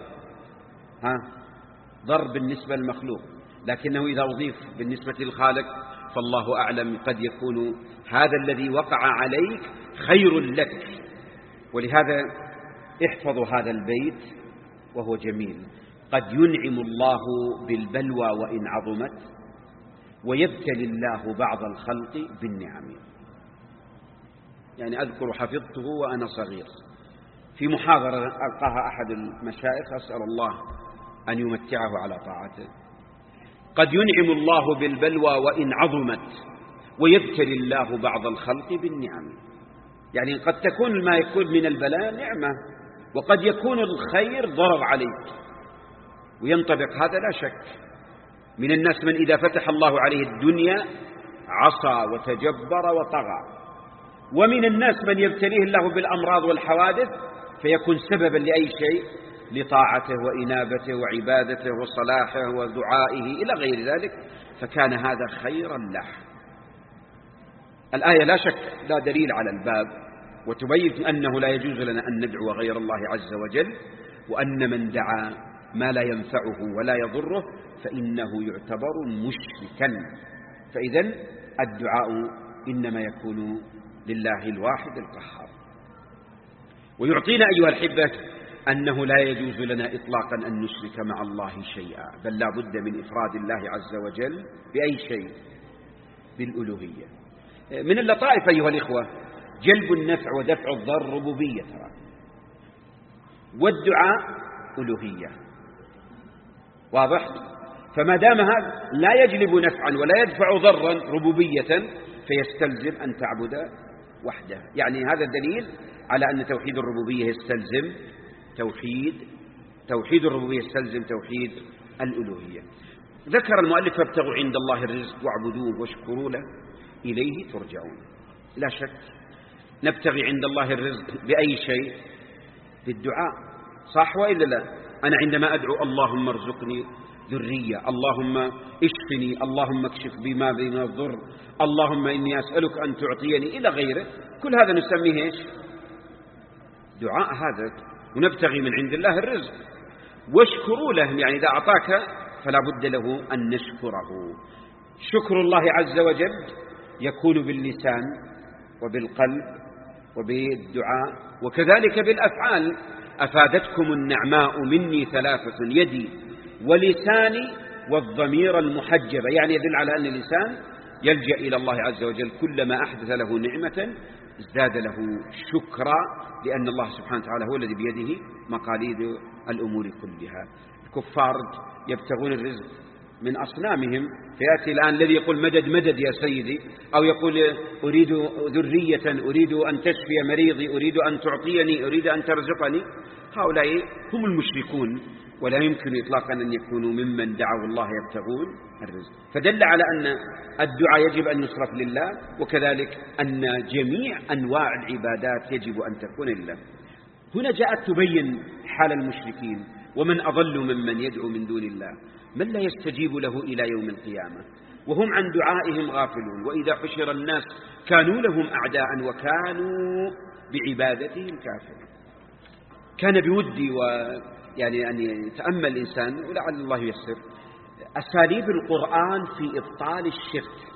ضر بالنسبة للمخلوق، لكنه إذا أضيف بالنسبة للخالق فالله أعلم، قد يكون هذا الذي وقع عليك خير لك. ولهذا احفظوا هذا البيت وهو جميل: قد ينعم الله بالبلوى وإن عظمت ويبتلي الله بعض الخلق بالنعم. يعني أذكر حفظته وأنا صغير في محاضرة ألقاها أحد المشايخ، أسأل الله أن يمتعه على طاعته: قد ينعم الله بالبلوى وإن عظمت ويبتلي الله بعض الخلق بالنعم. يعني قد تكون ما يكون من البلاء نعمة، وقد يكون الخير ضرر عليك، وينطبق هذا لا شك. من الناس من إذا فتح الله عليه الدنيا عصى وتجبر وطغى، ومن الناس من يبتليه الله بالأمراض والحوادث فيكون سببا لأي شيء، لطاعته وإنابته وعبادته وصلاحه ودعائه إلى غير ذلك، فكان هذا خيرا له. الآية لا شك لا دليل على الباب، وتبين أنه لا يجوز لنا أن ندعو غير الله عز وجل، وأن من دعا ما لا ينفعه ولا يضره فإنه يعتبر مشركا. فإذا الدعاء إنما يكون لله الواحد القهار. ويعطينا أيها الأحبة أنه لا يجوز لنا إطلاقا أن نشرك مع الله شيئا، بل لا بد من إفراد الله عز وجل بأي شيء، بالألوهية. من اللطائف أيها الإخوة جلب النفع ودفع الضر ربوبية ترى، والدعاء ألوهية، واضح؟ فما دام هذا لا يجلب نفعا ولا يدفع ضرا ربوبية فيستلزم أن تعبد وحده. يعني هذا الدليل على أن توحيد الربوبية يستلزم توحيد الربوبية يستلزم توحيد الألوهية. ذكر المؤلف: فابتغوا عند الله الرزق واعبدوه واشكروا له إليه ترجعون. لا شك نبتغي عند الله الرزق بأي شيء؟ بالدعاء، صح وإلا لا؟ أنا عندما أدعو اللهم ارزقني ذرية، اللهم اشفني، اللهم اكشف بما بين الضر، اللهم إني أسألك أن تعطيني إلى غيره، كل هذا نسميه إيش؟ دعاء هذا. ونبتغي من عند الله الرزق. واشكروا له، يعني إذا أعطاك فلا بد له أن نشكره. شكر الله عز وجل يكون باللسان وبالقلب وبالدعاء، وكذلك بالأفعال. أفادتكم النعماء مني ثلاثة: يدي ولساني والضمير المحجبة. يعني يدل على أن اللسان يلجأ إلى الله عز وجل كلما أحدث له نعمة ازداد له شكرا، لأن الله سبحانه وتعالى هو الذي بيده مقاليد الأمور كلها. الكفار يبتغون الرزق من أصنامهم، فيأتي الآن الذي يقول مدد مدد يا سيدي، أو يقول أريد ذرية، أريد أن تشفي مريضي، أريد أن تعطيني، أريد أن ترزقني. هؤلاء هم المشركون، ولا يمكن إطلاقا أن يكونوا ممن دعوا الله يبتغون الرزق. فدل على أن الدعاء يجب أن يصرف لله، وكذلك أن جميع أنواع العبادات يجب أن تكون لله. هنا جاءت تبين حال المشركين: ومن أضل ممن يدعو من دون الله من لا يستجيب له إلى يوم القيامة وهم عن دعائهم غافلون وإذا حشر الناس كانوا لهم أعداء وكانوا بعبادتهم كافرين. كان بودي يعني أن يتأمل الإنسان، ولعل الله ييسر، أساليب القرآن في إبطال الشرك.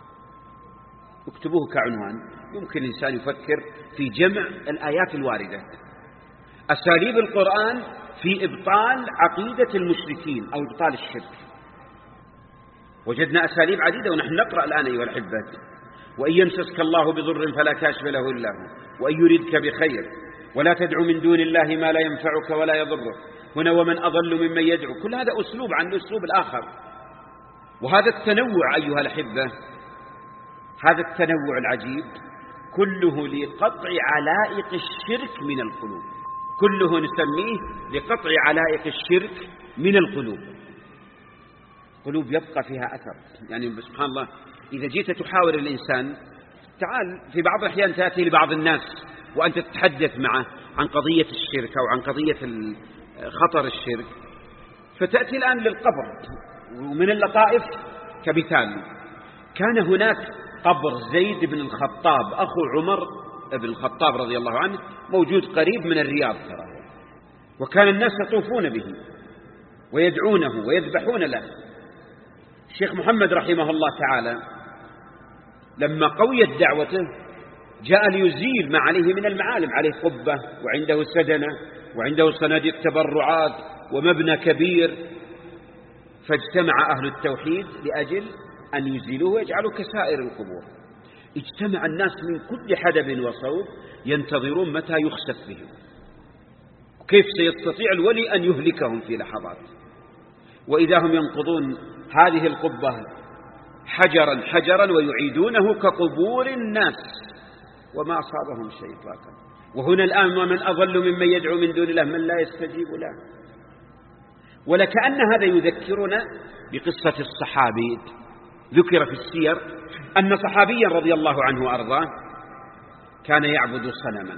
اكتبوه كعنوان، يمكن الإنسان يفكر في جمع الآيات الواردة. أساليب القرآن في إبطال عقيدة المشركين أو إبطال الشرك. وجدنا أساليب عديدة ونحن نقرأ الآن أيها الأحبة: وإن يمسسك الله بضر فلا كاشف له إلا هو وإن يردك بخير ولا تدع من دون الله ما لا ينفعك ولا يضرك. هنا ومن أضل ممن يدعو، كل هذا أسلوب عن الأسلوب الآخر. وهذا التنوع أيها الأحبة، هذا التنوع العجيب كله لقطع علائق الشرك من القلوب، كله نسميه لقطع علائق الشرك من القلوب. قلوب يبقى فيها أثر. يعني سبحان الله، إذا جيت تحاور الإنسان، تعال في بعض الأحيان تأتي لبعض الناس وأنت تتحدث معه عن قضية الشرك أو عن قضية خطر الشرك، فتأتي الآن للقبر. ومن اللطائف كمثال، كان هناك قبر زيد بن الخطاب أخو عمر بن الخطاب رضي الله عنه، موجود قريب من الرياض ترى، وكان الناس يطوفون به ويدعونه ويذبحون له. الشيخ محمد رحمه الله تعالى لما قويت دعوته جاء ليزيل ما عليه من المعالم، عليه قبة وعنده سدنة وعنده صناديق تبرعات ومبنى كبير، فاجتمع أهل التوحيد لأجل أن يزيلوه ويجعلوا كسائر القبور. اجتمع الناس من كل حدب وصوب ينتظرون متى يخسف بهم، كيف سيستطيع الولي أن يهلكهم في لحظات. وإذا هم ينقضون هذه القبة حجرا حجرا ويعيدونه كقبور الناس وما أصابهم شيء إطلاقا. وهنا الآن ومن أضل ممن يدعو من دون الله من لا يستجيب له. ولكأن هذا يذكرنا بقصة الصحابي. ذكر في السير أن صحابيا رضي الله عنه وأرضاه كان يعبد صنما،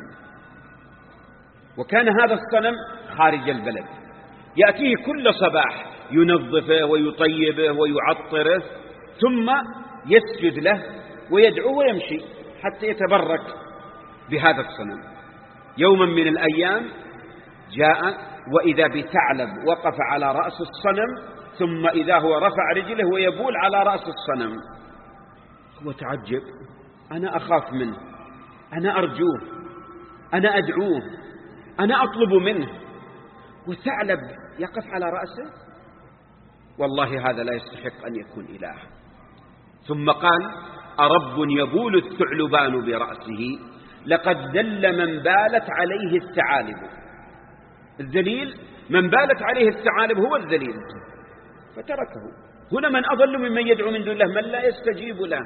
وكان هذا الصنم خارج البلد، يأتيه كل صباح ينظفه ويطيبه ويعطره، ثم يسجد له ويدعو ويمشي حتى يتبرك بهذا الصنم. يوما من الأيام جاء وإذا بثعلب وقف على رأس الصنم، ثم إذا هو رفع رجله ويبول على رأس الصنم. هو تعجب، أنا أخاف منه، أنا أرجوه، أنا أدعوه، أنا أطلب منه، والثعلب يقف على رأسه؟ والله هذا لا يستحق أن يكون إله. ثم قال: أرب يبول الثعلبان برأسه لقد دل من بالت عليه الثعالب. الذليل من بالت عليه الثعالب هو الذليل، فتركه. هنا من أضل ممن يدعو من دون الله من لا يستجيب له.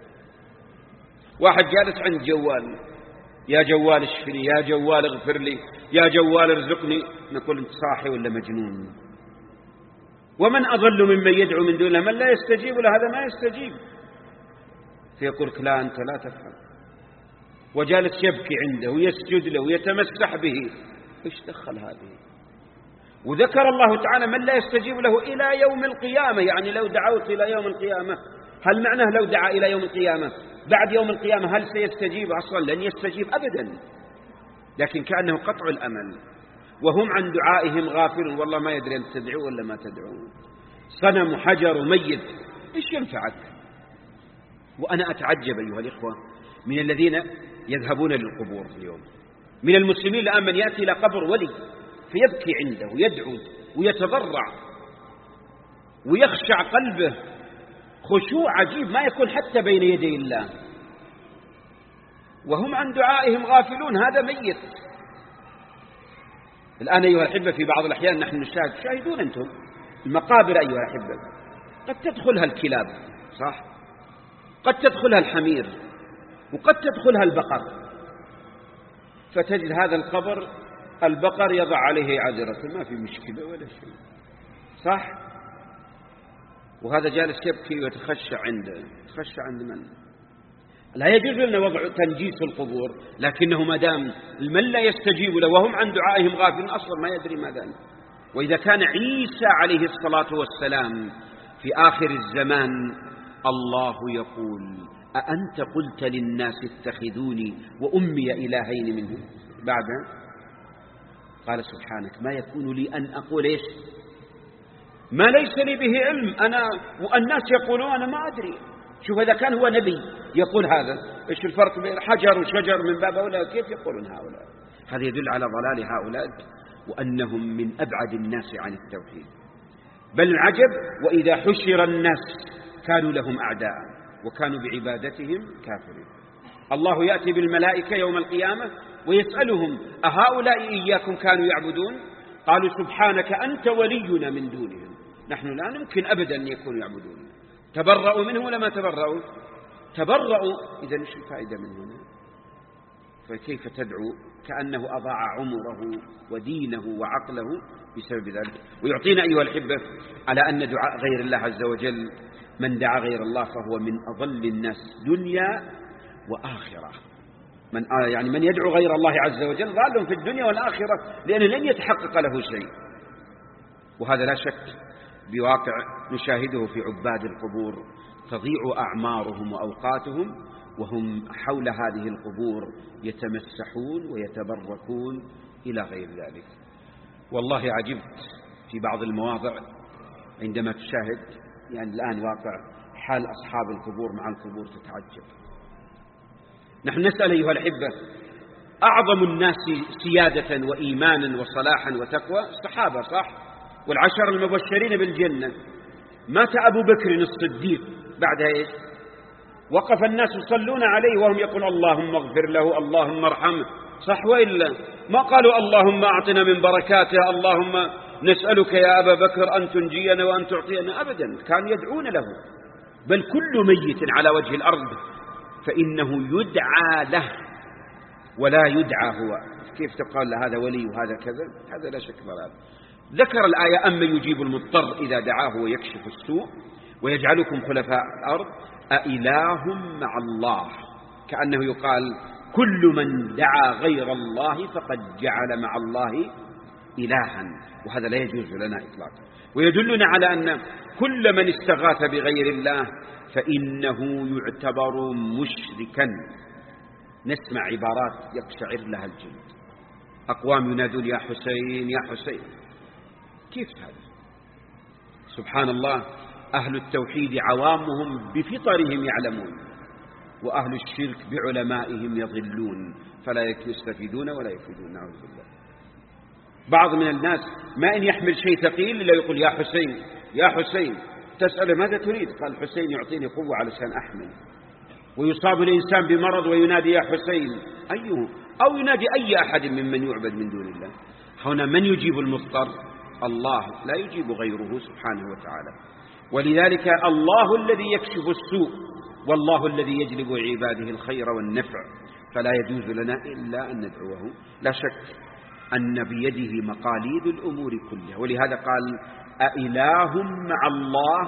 واحد جالس عند جوال، يا جوال اشفني، يا جوال اغفر لي، يا جوال ارزقني، نقول انت صاحي ولا مجنون؟ ومن أضل ممن يدعو من دون الله من لا يستجيب له، هذا ما يستجيب. فيقول لك لا أنت لا تفهم، وجالس يبكي عنده ويسجد له ويتمسح به. ايش دخل هذه؟ وذكر الله تعالى من لا يستجيب له إلى يوم القيامة، يعني لو دعوت إلى يوم القيامة، هل معناه لو دعا إلى يوم القيامة بعد يوم القيامة هل سيستجيب؟ أصلا لن يستجيب أبدا. لكن كأنه قطع الأمل، وهم عن دعائهم غافلون. والله ما يدري أن تدعو ولا ما تدعو، صنم حجر وميت، إيش ينفعك؟ وأنا أتعجب أيها الإخوة من الذين يذهبون للقبور اليوم، من المسلمين الآن من يأتي إلى قبر ولي فيبكي عنده ويدعو ويتضرع ويخشع قلبه خشوع عجيب ما يكون حتى بين يدي الله، وهم عن دعائهم غافلون. هذا ميت. الآن أيها الأحبة في بعض الأحيان نحن نشاهد، شاهدون أنتم المقابر أيها الأحبة، قد تدخلها الكلاب صح، قد تدخلها الحمير، وقد تدخلها البقر، فتجد هذا القبر البقر يضع عليه عذرة، ما في مشكلة ولا شيء صح، وهذا جالس يبكي ويتخشى عنده. يتخشى عند من؟ لا يجوز لنا وضع تنجيس في القبور، لكنه ما دام من لا يستجيب له وهم عن دعائهم غافلون أصلا ما يدري ماذا. وإذا كان عيسى عليه الصلاة والسلام في آخر الزمان الله يقول: أأنت قلت للناس اتخذوني وأمي إلهين منه بعد؟ قال سبحانك ما يكون لي أن أقول إيش ما ليس لي به علم، أنا والناس يقولون أنا ما أدري. شوف إذا كان هو نبي يقول هذا، إيش الفرق بين حجر وشجر من باب هؤلاء؟ كيف يقولون هؤلاء؟ هذا يدل على ضلال هؤلاء وأنهم من أبعد الناس عن التوحيد. بل العجب وإذا حشر الناس كانوا لهم أعداء وكانوا بعبادتهم كافرين. الله يأتي بالملائكة يوم القيامة ويسألهم: أهؤلاء إياكم كانوا يعبدون؟ قالوا سبحانك أنت ولينا من دونهم، نحن لا يمكن أبدا أن يكونوا يعبدون. تبرأوا منه ولا ما تبرأوا؟ تبرأوا. إذا إيش الفائدة من هنا؟ فكيف تدعو كأنه أضاع عمره ودينه وعقله بسبب ذلك؟ ويعطينا أيها الأحبة على أن دعاء غير الله عز وجل، من دعا غير الله فهو من أضل الناس دنيا وآخرة. من يدعو غير الله عز وجل ضال في الدنيا والآخرة، لأنه لن يتحقق له شيء. وهذا لا شك بواقع نشاهده في عباد القبور، تضيع أعمارهم وأوقاتهم وهم حول هذه القبور يتمسحون ويتبركون إلى غير ذلك. والله عجبت في بعض المواضع عندما تشاهد الآن واقع حال أصحاب القبور مع القبور تتعجب. نحن نسأل أيها الأحبة، أعظم الناس سيادة وإيمانا وصلاحا وتقوى الصحابة، صح؟ والعشر المبشرين بالجنة. مات أبو بكر الصديق بعدها إيش؟ وقف الناس يصلون عليه وهم يقول اللهم اغفر له، اللهم ارحمه، صح وإلا؟ ما قالوا اللهم أعطنا من بركاته، اللهم نسألك يا أبا بكر أن تنجينا وأن تعطينا، أبدا. كان يدعون له. بل كل ميت على وجه الأرض فإنه يدعى له ولا يدعى هو. كيف تقال هذا ولي وهذا كذا؟ هذا لا شك ضلال. ذكر الآية أما يجيب المضطر إذا دعاه ويكشف السوء ويجعلكم خلفاء الأرض أإله مع الله، كأنه يقال كل من دعا غير الله فقد جعل مع الله إلها، وهذا لا يجوز لنا إطلاقا. ويدلنا على أن كل من استغاث بغير الله فإنه يعتبر مشركا. نسمع عبارات يقشعر لها الجلد، أقوام ينادون يا حسين يا حسين. كيف هذا؟ سبحان الله. أهل التوحيد عوامهم بفطرهم يعلمون، وأهل الشرك بعلمائهم يضلون، فلا يستفيدون ولا يفيدون، نعوذ بالله. بعض من الناس ما إن يحمل شيء ثقيل إلا يقول يا حسين يا حسين. تسأله ماذا تريد؟ قال حسين يعطيني قوة علشان أحمل. ويصاب الإنسان بمرض وينادي يا حسين، أيه؟ أو ينادي أي أحد ممن يعبد من دون الله. هنا من يجيب المضطر؟ الله، لا يجيب غيره سبحانه وتعالى. ولذلك الله الذي يكشف السوء، والله الذي يجلب عباده الخير والنفع، فلا يجوز لنا إلا أن ندعوه. لا شك أن بيده مقاليد الأمور كلها. ولهذا قال أإله مع الله،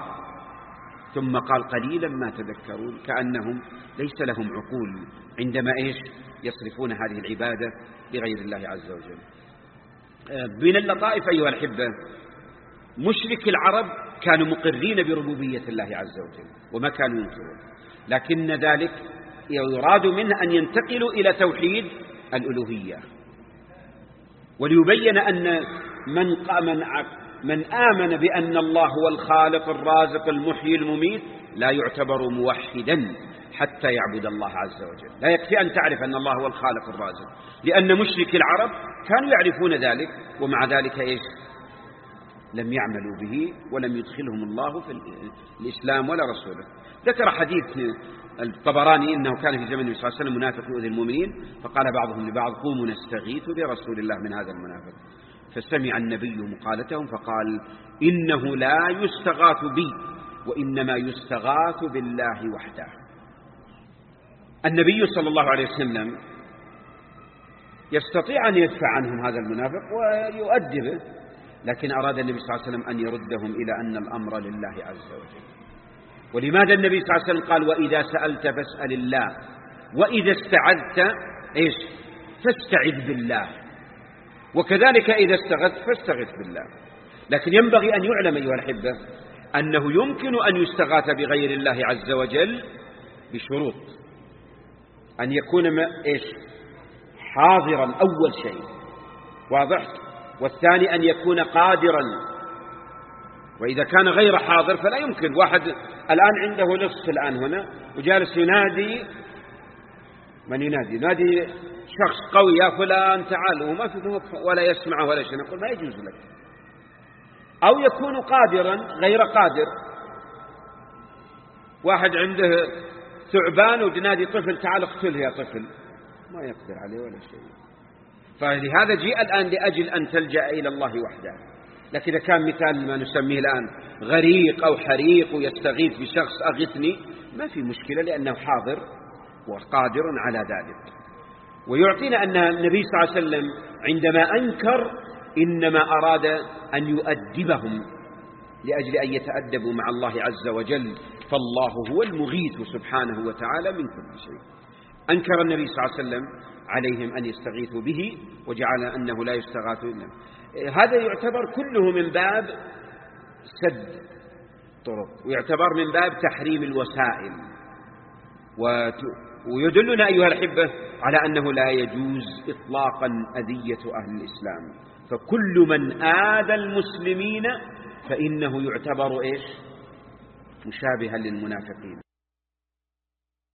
ثم قال قليلا ما تذكرون، كأنهم ليس لهم عقول عندما يصرفون هذه العبادة لغير الله عز وجل. من اللطائف أيها الأحبة، مشرك العرب كانوا مقرين بربوبية الله عز وجل وما كانوا ينكرون، لكن ذلك يراد منه أن ينتقلوا إلى توحيد الألوهية، وليبين أن من آمن بأن الله هو الخالق الرازق المحيي المميت لا يعتبر موحدا حتى يعبد الله عز وجل. لا يكفي أن تعرف أن الله هو الخالق الرازق، لأن مشرك العرب كانوا يعرفون ذلك، ومع ذلك لم يعملوا به ولم يدخلهم الله في الإسلام ولا رسوله. ذكر حديث الطبراني إنه كان في زمن النبي صلى الله عليه وسلم منافق يؤذي المؤمنين، فقال بعضهم لبعض قوموا نستغيث برسول الله من هذا المنافق. فسمع النبي مقالتهم فقال إنه لا يستغاث بي وإنما يستغاث بالله وحده. النبي صلى الله عليه وسلم يستطيع أن يدفع عنهم هذا المنافق ويؤدبه، لكن أراد النبي صلى الله عليه وسلم أن يردهم إلى أن الأمر لله عز وجل. ولماذا النبي صلى الله عليه وسلم قال وإذا سألت فاسأل الله، وإذا استعذت فاستعذ بالله، وكذلك إذا استغثت فاستغث بالله. لكن ينبغي أن يعلم أيها الأحبة أنه يمكن أن يستغاث بغير الله عز وجل بشروط: أن يكون حاضرا أول شيء، واضح؟ والثاني أن يكون قادرا. وإذا كان غير حاضر فلا يمكن. واحد الآن عنده لص الآن هنا وجالس ينادي، من ينادي شخص قوي يا فلان تعال، وما في ولا يسمع ولا شيء، نقول ما يجوز لك. أو يكون قادرا غير قادر، واحد عنده ثعبان وتنادي طفل تعال اقتله يا طفل، ما يقدر عليه ولا شيء. فلهذا جاء الآن لأجل أن تلجأ إلى الله وحده. لكن إذا كان مثال ما نسميه الآن غريق أو حريق ويستغيث بشخص أغثني، ما في مشكلة لأنه حاضر وقادر على ذلك. ويعطينا أن النبي صلى الله عليه وسلم عندما أنكر إنما أراد أن يؤدبهم لأجل أن يتأدبوا مع الله عز وجل، فالله هو المغيث سبحانه وتعالى من كل شيء. أنكر النبي صلى الله عليه وسلم عليهم أن يستغيثوا به وجعل أنه لا يستغاث إلا. هذا يعتبر كله من باب سد طرق، ويعتبر من باب تحريم الوسائل، ويدلنا أيها الأحبة على أنه لا يجوز إطلاقا أذية أهل الإسلام، فكل من آذى المسلمين فإنه يعتبر مشابها للمنافقين.